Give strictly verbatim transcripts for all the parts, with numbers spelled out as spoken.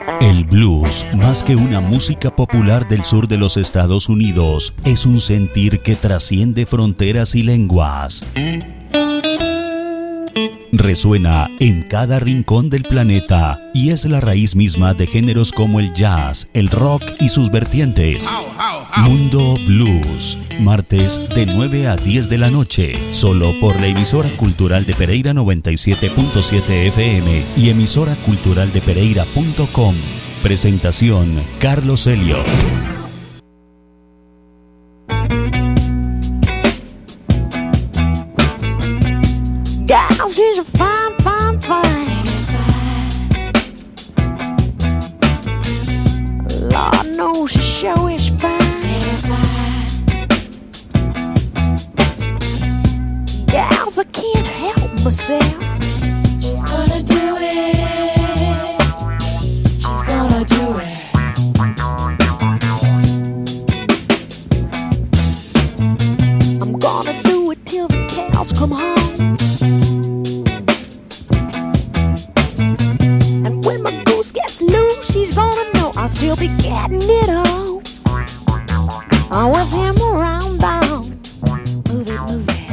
El blues, más que una música popular del sur de los Estados Unidos, es un sentir que trasciende fronteras y lenguas. Resuena en cada rincón del planeta y es la raíz misma de géneros como el jazz, el rock y sus vertientes. Mundo Blues, martes de nueve a diez de la noche, solo por la emisora cultural de Pereira noventa y siete punto siete F M y emisora cultural de pereira punto com. Presentación, Carlos Elliott. Girl, she's a fine, fine, fine. Lord knows she sure is fine. Gals, I can't help myself. She's gonna do it. She's gonna do it. I'm gonna do it till the cows come home. And when my goose gets loose, she's gonna know I'll still be getting it on. I'm with him around town. Move it, move it.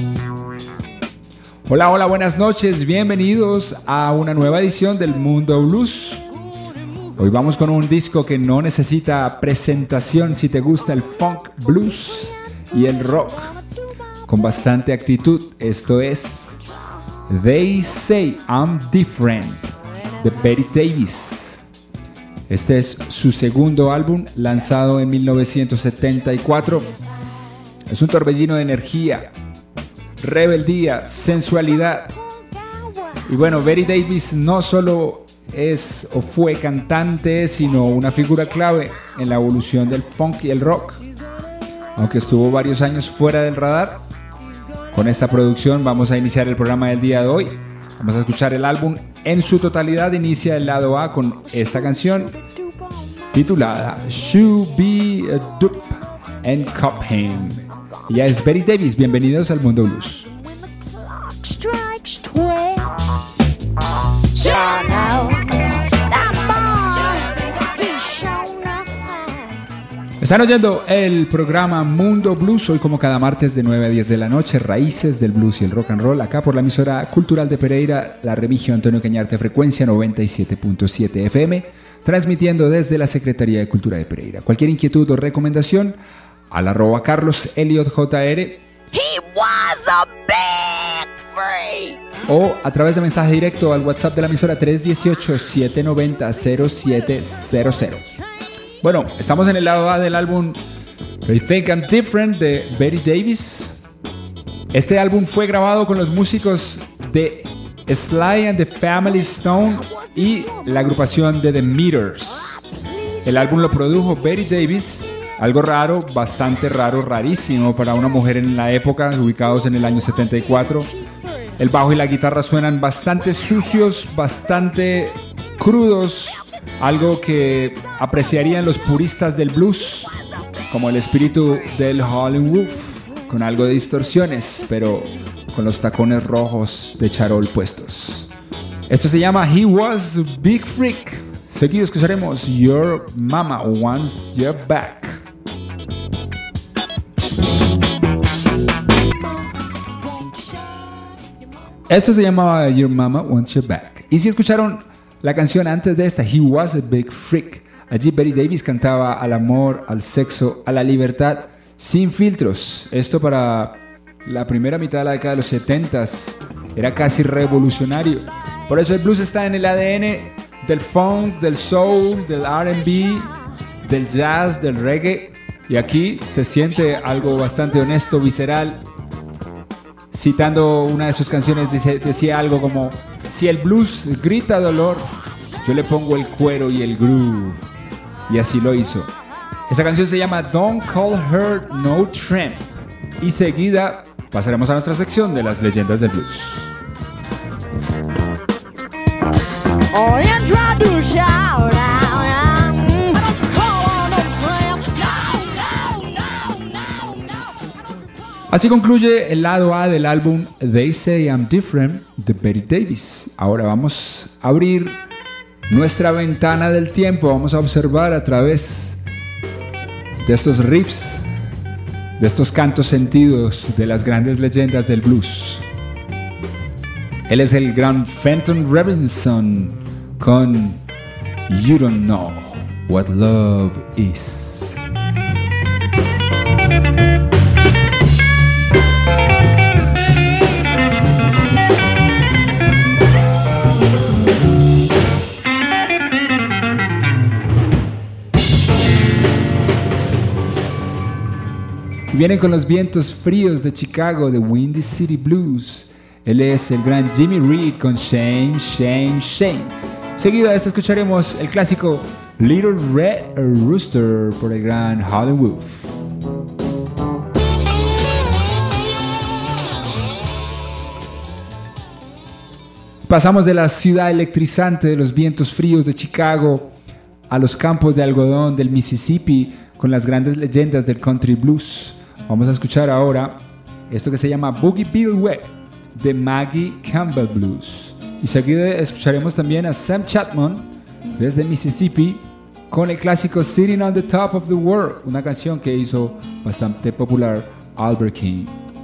Hola, hola, buenas noches, bienvenidos a una nueva edición del Mundo Blues. Hoy vamos con un disco que no necesita presentación si te gusta el funk, blues y el rock, con bastante actitud. Esto es They Say I'm Different, de Betty Davis. Este es su segundo álbum, lanzado en mil novecientos setenta y cuatro. Es un torbellino de energía, rebeldía, sensualidad. Y bueno, Betty Davis no solo es o fue cantante, sino una figura clave en la evolución del funk y el rock. Aunque estuvo varios años fuera del radar, con esta producción vamos a iniciar el programa del día de hoy. Vamos a escuchar el álbum en su totalidad. Inicia el lado A con esta canción titulada Should Be a Dupe and Cobham. Ella es Betty Davis. Bienvenidos al Mundo Blues. Están oyendo el programa Mundo Blues, hoy como cada martes de nueve a diez de la noche, raíces del blues y el rock and roll, acá por la emisora cultural de Pereira, la Remigio Antonio Cañarte, frecuencia noventa y siete punto siete F M, transmitiendo desde la Secretaría de Cultura de Pereira. Cualquier inquietud o recomendación, al arroba Carlos Elliott J R. He was a big freak. O a través de mensaje directo al WhatsApp de la emisora tres uno ocho, siete nueve cero, cero siete cero cero. Bueno, estamos en el lado A del álbum They Think I'm Different de Betty Davis. Este álbum fue grabado con los músicos de Sly and the Family Stone y la agrupación de The Meters. El álbum lo produjo Betty Davis, algo raro, bastante raro, rarísimo para una mujer en la época, ubicados en el año setenta y cuatro. El bajo y la guitarra suenan bastante sucios, bastante crudos, algo que apreciarían los puristas del blues, como el espíritu del Howlin' Wolf, con algo de distorsiones, pero con los tacones rojos de charol puestos. Esto se llama He Was a Big Freak. Seguido escucharemos Your Mama Wants You Back. Esto se llamaba Your Mama Wants You Back. Y si escucharon la canción antes de esta, He Was a Big Freak, allí Betty Davis cantaba al amor, al sexo, a la libertad, sin filtros. Esto para la primera mitad de la década de los setentas era casi revolucionario. Por eso el blues está en el A D N del funk, del soul, del R and B, del jazz, del reggae. Y aquí se siente algo bastante honesto, visceral. Citando una de sus canciones, dice, decía algo como: si el blues grita dolor, yo le pongo el cuero y el groove. Y así lo hizo. Esta canción se llama Don't Call Her No Tramp. Y seguida pasaremos a nuestra sección de las leyendas del blues. Oh, you try to shout out. Así concluye el lado A del álbum They Say I'm Different de Betty Davis. Ahora vamos a abrir nuestra ventana del tiempo. Vamos a observar a través de estos riffs, de estos cantos sentidos de las grandes leyendas del blues. Él es el gran Fenton Robinson con You Don't Know What Love Is. Vienen con los vientos fríos de Chicago, de Windy City Blues. Él es el gran Jimmy Reed con Shame, Shame, Shame. Seguido a esto escucharemos el clásico Little Red Rooster por el gran Howlin' Wolf. Pasamos de la ciudad electrizante de los vientos fríos de Chicago a los campos de algodón del Mississippi con las grandes leyendas del country blues. Vamos a escuchar ahora esto que se llama Boogie Bill Webb de Maggie Campbell Blues. Y seguido escucharemos también a Sam Chatman desde Mississippi con el clásico Sitting on the Top of the World, una canción que hizo bastante popular Albert King.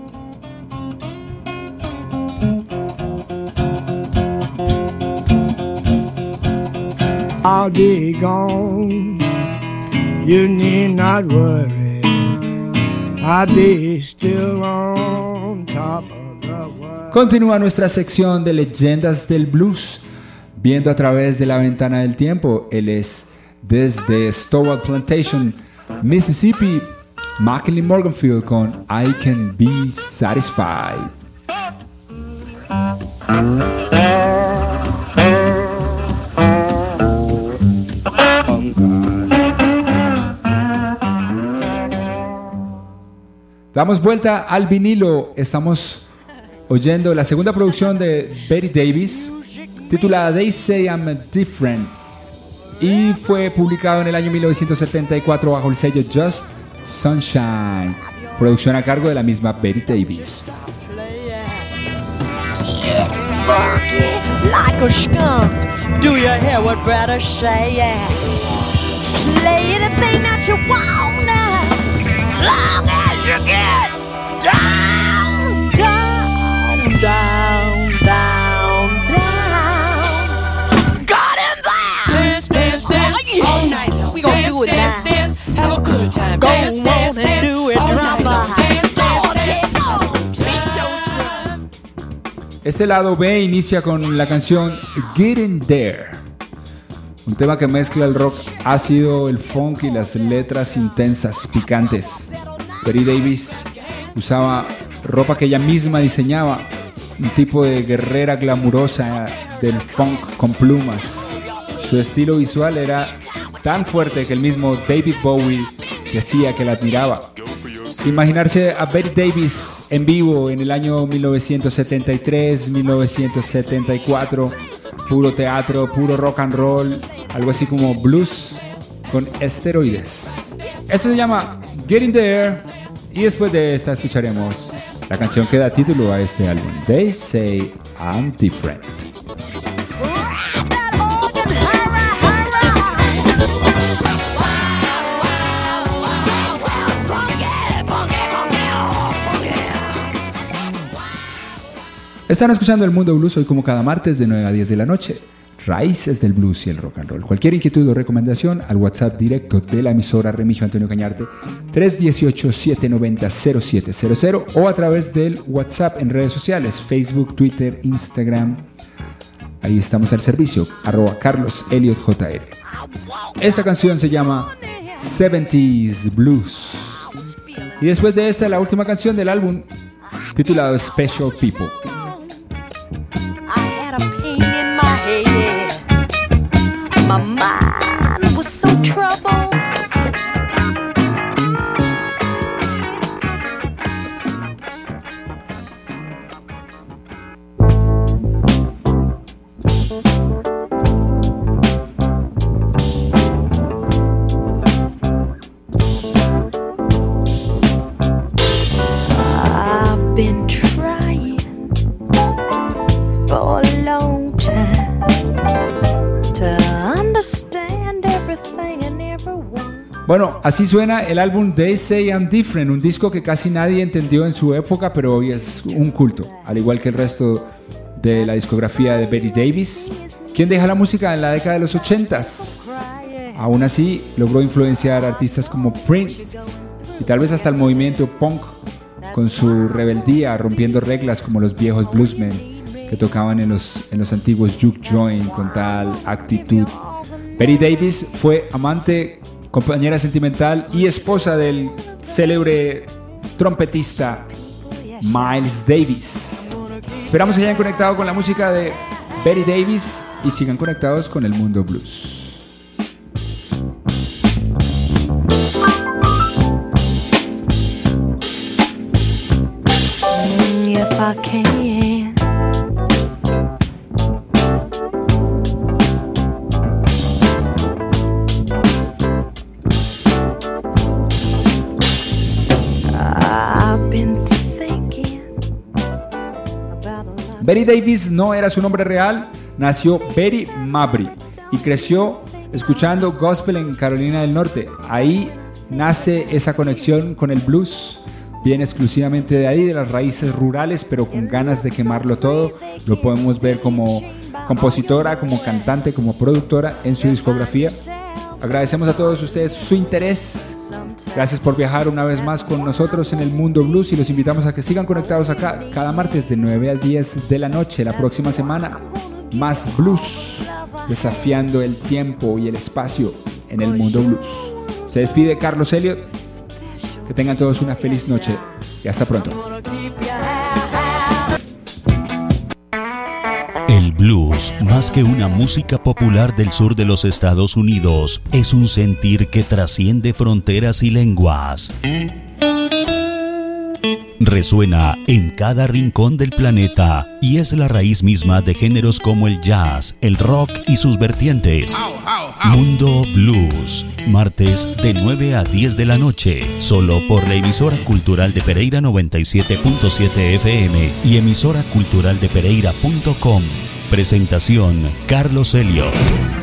I'll be gone, you need not worry, I'll be still on top of the world. Continúa nuestra sección de leyendas del blues, viendo a través de la ventana del tiempo. Él es desde Stowell Plantation, Mississippi, McKinley Morganfield con I Can Be Satisfied. Damos vuelta al vinilo. Estamos oyendo la segunda producción de Betty Davis, titulada They Say I'm Different, y fue publicado en el año mil novecientos setenta y cuatro bajo el sello Just Sunshine, producción a cargo de la misma Betty Davis. Get funky like a skunk. Do you hear what brother say? Yeah. Play anything that you wanna, long as you get down, down, down, down, down. Got him there. Dance, dance, dance, Oh, yeah. all night long. We gonna dance, do it dance, now. dance, have a good time. Go dance, on dance, and dance, do it, all night drama. long. Dance, dance, dance, Oh, beat those drums. Este lado B inicia con la canción Getting There, un tema que mezcla el rock ácido, el funk y las letras intensas, picantes. Betty Davis usaba ropa que ella misma diseñaba, un tipo de guerrera glamurosa del funk con plumas. Su estilo visual era tan fuerte que el mismo David Bowie decía que la admiraba. Imaginarse a Betty Davis en vivo en el año mil novecientos setenta y tres, mil novecientos setenta y cuatro, puro teatro, puro rock and roll, algo así como blues con esteroides. Esto se llama Getting There, y después de esta escucharemos la canción que da título a este álbum, They Say I'm Different. Están escuchando El Mundo Blues hoy como cada martes de nueve a diez de la noche. Raíces del blues y el rock and roll. Cualquier inquietud o recomendación al WhatsApp directo de la emisora Remigio Antonio Cañarte tres uno ocho, siete nueve cero, cero siete cero cero o a través del WhatsApp en redes sociales, Facebook, Twitter, Instagram. Ahí estamos al servicio, arroba Carlos Elliot J R. Esta canción se llama seventies Blues. Y después de esta, la última canción del álbum, titulado Special People. I had a pain in my head. My mind was so troubled. I've been trying for a long time to Bueno, así suena el álbum They Say I'm Different, un disco que casi nadie entendió en su época, pero hoy es un culto, al igual que el resto de la discografía de Betty Davis, quien deja la música en la década de los ochentas. Aún así, logró influenciar a artistas como Prince y tal vez hasta el movimiento punk, con su rebeldía, rompiendo reglas como los viejos bluesmen que tocaban en los, en los antiguos juke joint con tal actitud. Betty Davis fue amante, compañera sentimental y esposa del célebre trompetista Miles Davis. Esperamos que hayan conectado con la música de Betty Davis y sigan conectados con el mundo blues. If I can, I've been thinking about a lot. Betty Davis no era su nombre real, nació Betty Mabry y creció escuchando gospel en Carolina del Norte. Ahí nace esa conexión con el blues. Viene exclusivamente de ahí, de las raíces rurales, pero con ganas de quemarlo todo. Lo podemos ver como compositora, como cantante, como productora en su discografía. Agradecemos a todos ustedes su interés. Gracias por viajar una vez más con nosotros en el mundo blues y los invitamos a que sigan conectados acá cada martes de nueve a diez de la noche. La próxima semana, más blues, desafiando el tiempo y el espacio en el mundo blues. Se despide Carlos Elliott. Que tengan todos una feliz noche y hasta pronto. El blues, más que una música popular del sur de los Estados Unidos, es un sentir que trasciende fronteras y lenguas. Resuena en cada rincón del planeta y es la raíz misma de géneros como el jazz, el rock y sus vertientes. Mundo Blues, martes de nueve a diez de la noche, solo por la emisora cultural de Pereira noventa y siete punto siete F M y emisora cultural de pereira punto com. Presentación Carlos Elliott.